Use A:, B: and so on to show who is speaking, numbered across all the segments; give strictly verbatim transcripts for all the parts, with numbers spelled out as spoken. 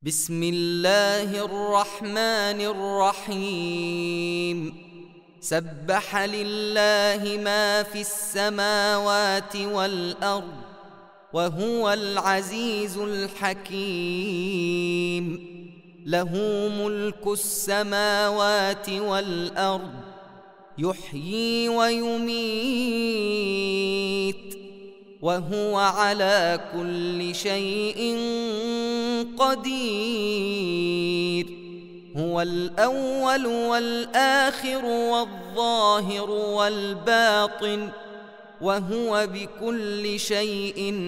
A: بسم الله الرحمن الرحيم سبح لله ما في السماوات والأرض وهو العزيز الحكيم له ملك السماوات والأرض يحيي ويميت وهو على كل شيء قدير هو الأول والآخر والظاهر والباطن وهو بكل شيء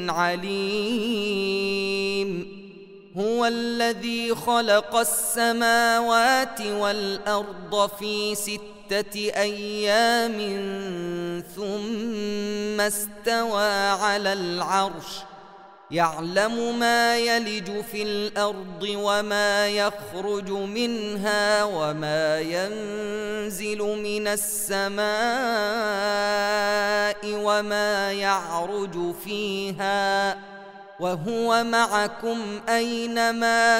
A: عليم هو الذي خلق السماوات والأرض في ستة أيام ثم استوى على العرش يعلم ما يلج في الأرض وما يخرج منها وما ينزل من السماء وما يعرج فيها وهو معكم أينما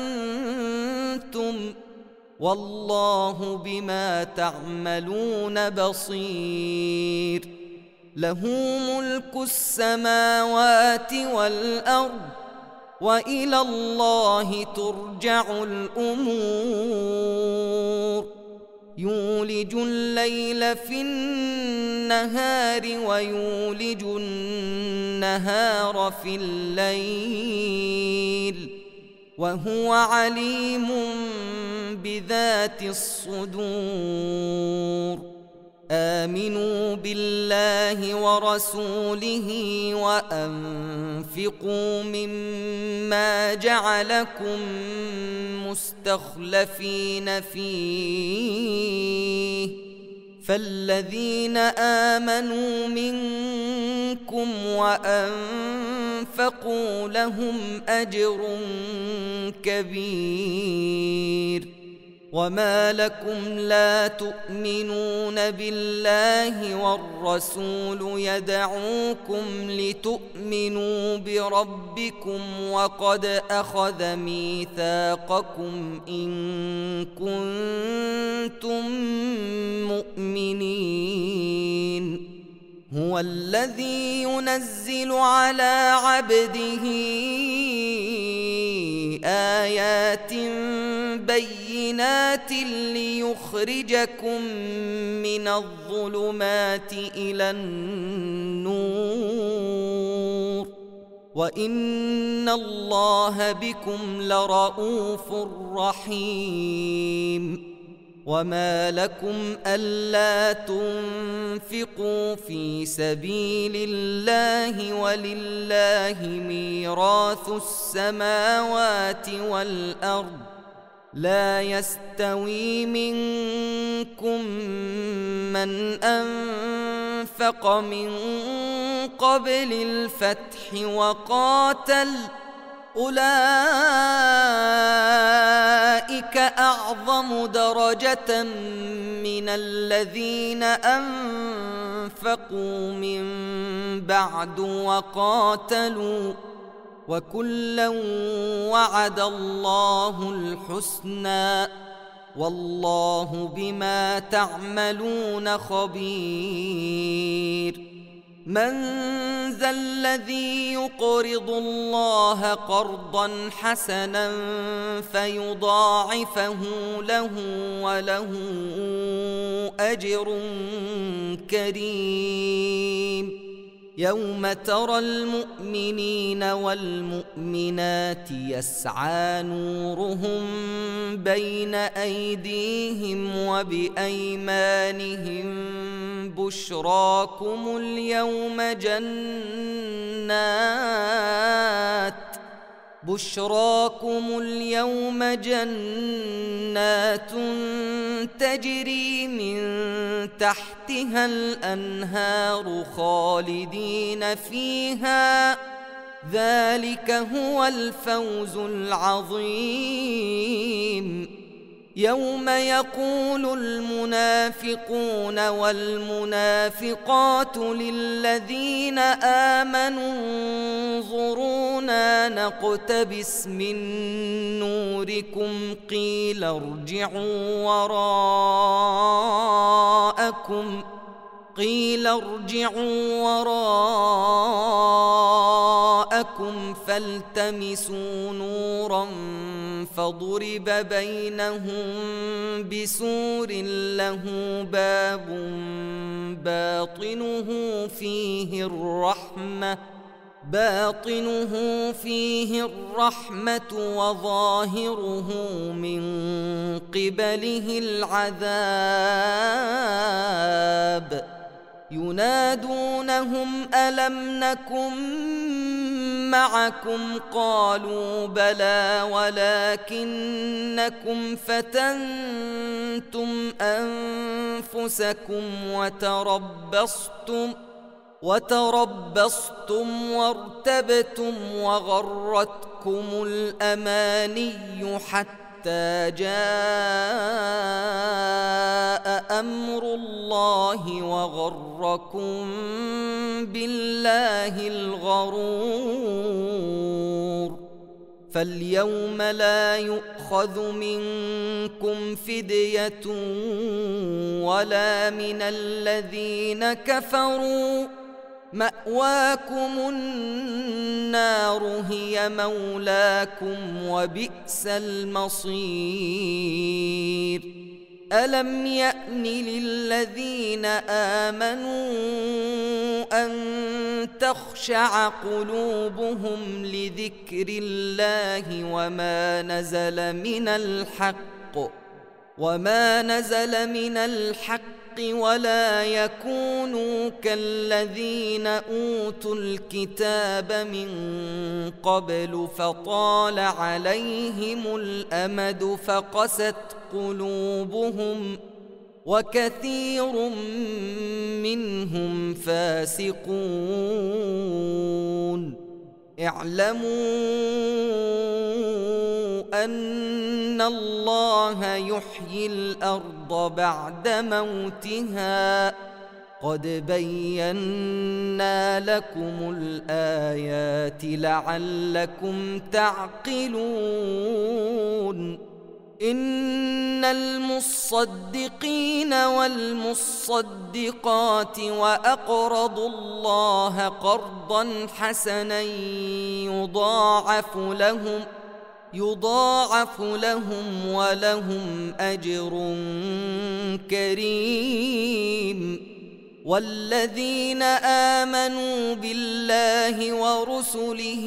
A: كنتم والله بما تعملون بصير له ملك السماوات والأرض وإلى الله ترجع الأمور يولج الليل في النهار ويولج النهار في الليل وهو عليم بذات الصدور آمنوا بالله ورسوله وأنفقوا مما جعلكم مستخلفين فيه فالذين آمنوا منكم وأنفقوا لهم أجر كبير وما لكم لا تؤمنون بالله والرسول يدعوكم لتؤمنوا بربكم وقد أخذ ميثاقكم إن كنتم مؤمنين هو الذي ينزل على عبده آيات بينات ليخرجكم من الظلمات إلى النور وإن الله بكم لرءوف رحيم وما لكم ألا تنفقوا في سبيل الله ولله ميراث السماوات والأرض لا يستوي منكم من أنفق من قبل الفتح وقاتل أولئك أعظم درجة من الذين أنفقوا من بعد وقاتلوا وكلا وعد الله الحسنى والله بما تعملون خبير من ذا الذي يقرض الله قرضا حسنا فيضاعفه له وله أجر كريم يوم ترى المؤمنين والمؤمنات يسعى نورهم بين أيديهم وبأيمانهم بشراكم اليوم جنات بشراكم اليوم جنات تجري من تحتها الأنهار خالدين فيها ذلك هو الفوز العظيم يوم يقول المنافقون والمنافقات للذين آمنوا انظرونا نقتبس من نوركم قيل ارجعوا وراءكم قيل ارجعوا وراءكم فالتمسوا نورا فضرب بينهم بسور له باب باطنه فيه الرحمة باطنه فيه الرحمة وظاهره من قبله العذاب ينادونهم ألم نكن معكم قالوا بلى ولكنكم فتنتم أنفسكم وتربصتم وتربصتم وارتبتم وغرتكم الأماني حتى جاء أمر الله وغركم بالله الغرور فاليوم لا يؤخذ منكم فدية ولا من الذين كفروا مأواكم النار هي مولاكم وبئس المصير ألم يأن للذين آمنوا أن تخشع قلوبهم لذكر الله وما نزل من الحق وما نزل من الحق ولا يكونوا كالذين أوتوا الكتاب من قبل فطال عليهم الأمد فقست قلوبهم وكثير منهم فاسقون اعلموا أن الله يحيي الأرض بعد موتها قد بينا لكم الآيات لعلكم تعقلون إن المصدقين والمصدقات وأقرضوا الله قرضا حسنا يضاعف لهم يضاعف لهم ولهم أجر كريم والذين آمنوا بالله ورسله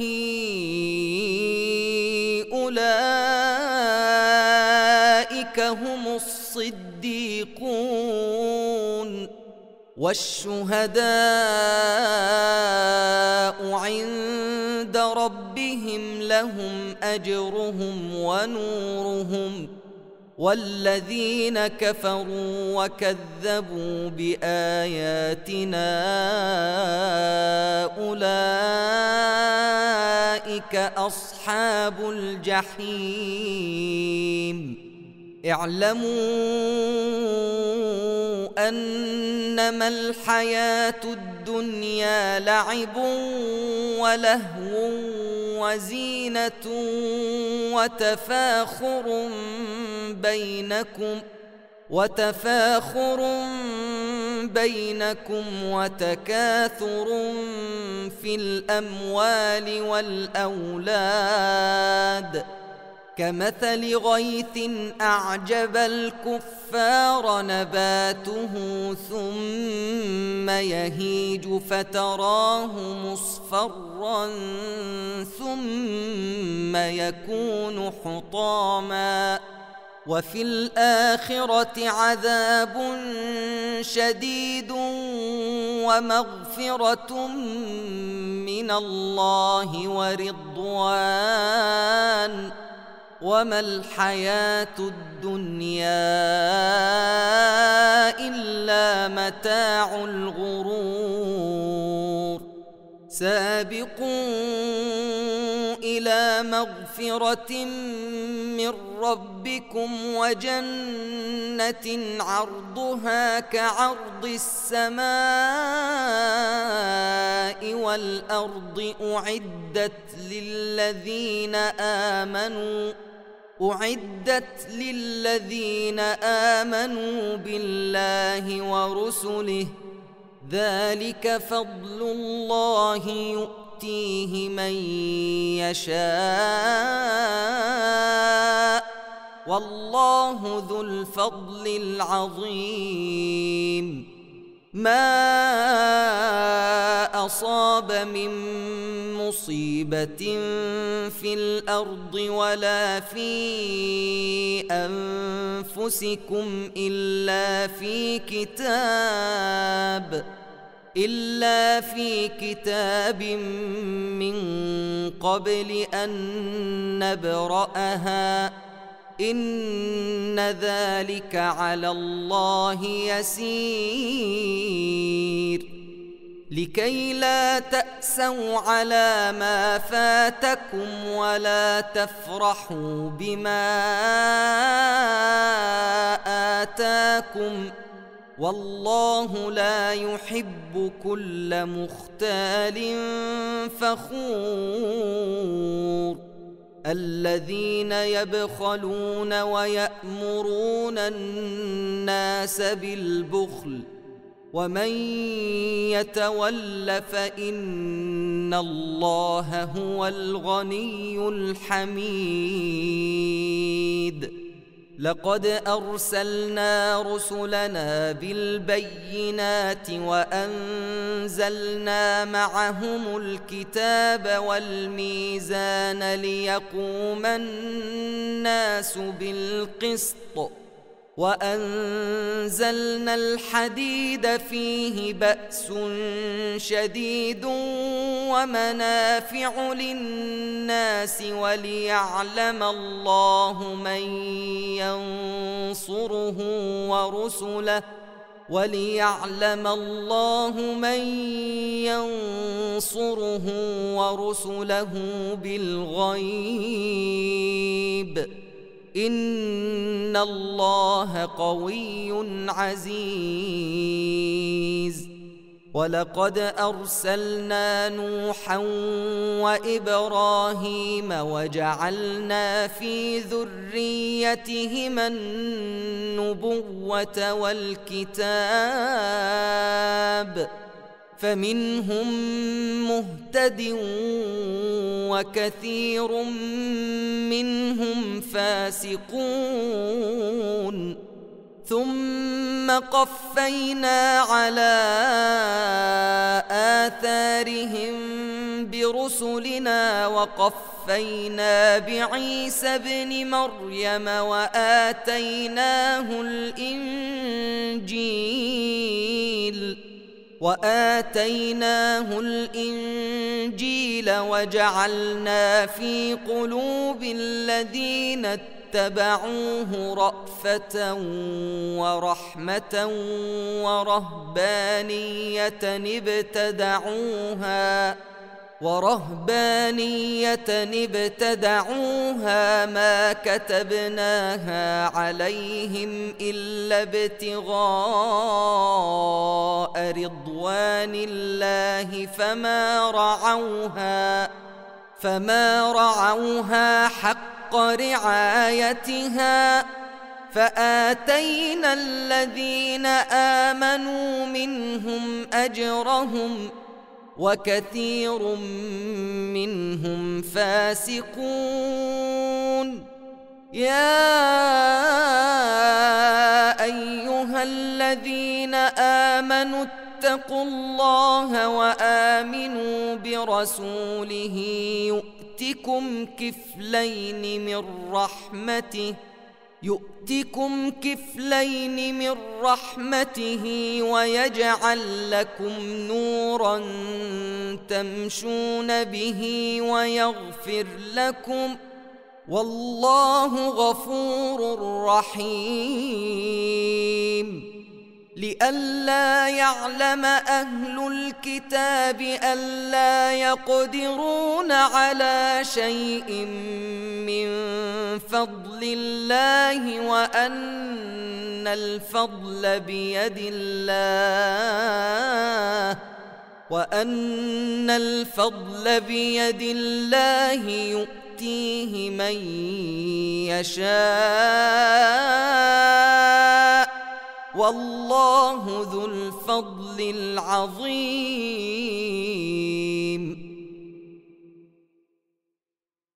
A: أولئك هم الصديقون والشهداء عند ربهم لهم أجرهم ونورهم والذين كفروا وكذبوا بآياتنا أولئك أصحاب الجحيم اعلموا أنما الحياة الدنيا لعب ولهو وزينة وتفاخر بينكم وتفاخر بينكم وتكاثر في الأموال والأولاد كمثل غيث أعجب الكفار نباته ثم يهيج فتراه مصفرا ثم يكون حطاما وفي الآخرة عذاب شديد ومغفرة من الله ورضوان وما الحياة الدنيا إلا متاع الغرور سابقوا إلى إلى مغفرة من ربكم وجنة عرضها كعرض السماء والأرض أعدت للذين آمنوا أعدت للذين آمنوا بالله ورسله ذلك فضل الله يؤتيه من يشاء والله ذو الفضل العظيم. ما أصاب من مصيبة في الأرض ولا في أنفسكم إلا في كتاب إلا في كتاب من قبل أن نبرأها إن ذلك على الله يسير. لكي لا تأسوا على ما فاتكم ولا تفرحوا بما آتاكم والله لا يحب كل مختال فخور. الذين يبخلون ويأمرون الناس بالبخل ومن يتول فإن الله هو الغني الحميد. لقد أرسلنا رسلنا بالبينات وأنزلنا معهم الكتاب والميزان ليقوم الناس بالقسط وأنزلنا الحديد فيه بأس شديد ومنافع للناس وليعلم الله من ينصره ورسله وليعلم الله من ينصره ورسله بالغيب إن الله قوي عزيز. ولقد أرسلنا نوحا وإبراهيم وجعلنا في ذريتهما النبوة والكتاب فمنهم مهتد وكثير منهم فاسقون. ثم قفينا على آثارهم برسلنا وقفينا بعيسى ابن مريم وآتيناه الإنجيل وآتيناه الإنجيل وجعلنا في قلوب الذين اتبعوه رأفة ورحمة ورهبانية ابتدعوها ورهبانية ابتدعوها ما كتبناها عليهم إلا ابتغاء رضوان الله فما رعوها فما رعوها حق رعايتها فآتينا الذين آمنوا منهم أجرهم وكثير منهم فاسقون. يا أيها الذين آمنوا اتقوا الله وآمنوا برسوله يؤتكم كفلين من رحمته يؤتكم كفلين من رحمته ويجعل لكم نورا تمشون به ويغفر لكم والله غفور رحيم. لئلا يعلم أهل الكتاب ألا يقدرون على شيء من فضل الله وأن الفضل بيد الله وأن الفضل بيد الله يؤتيه من يشاء والله ذو الفضل العظيم.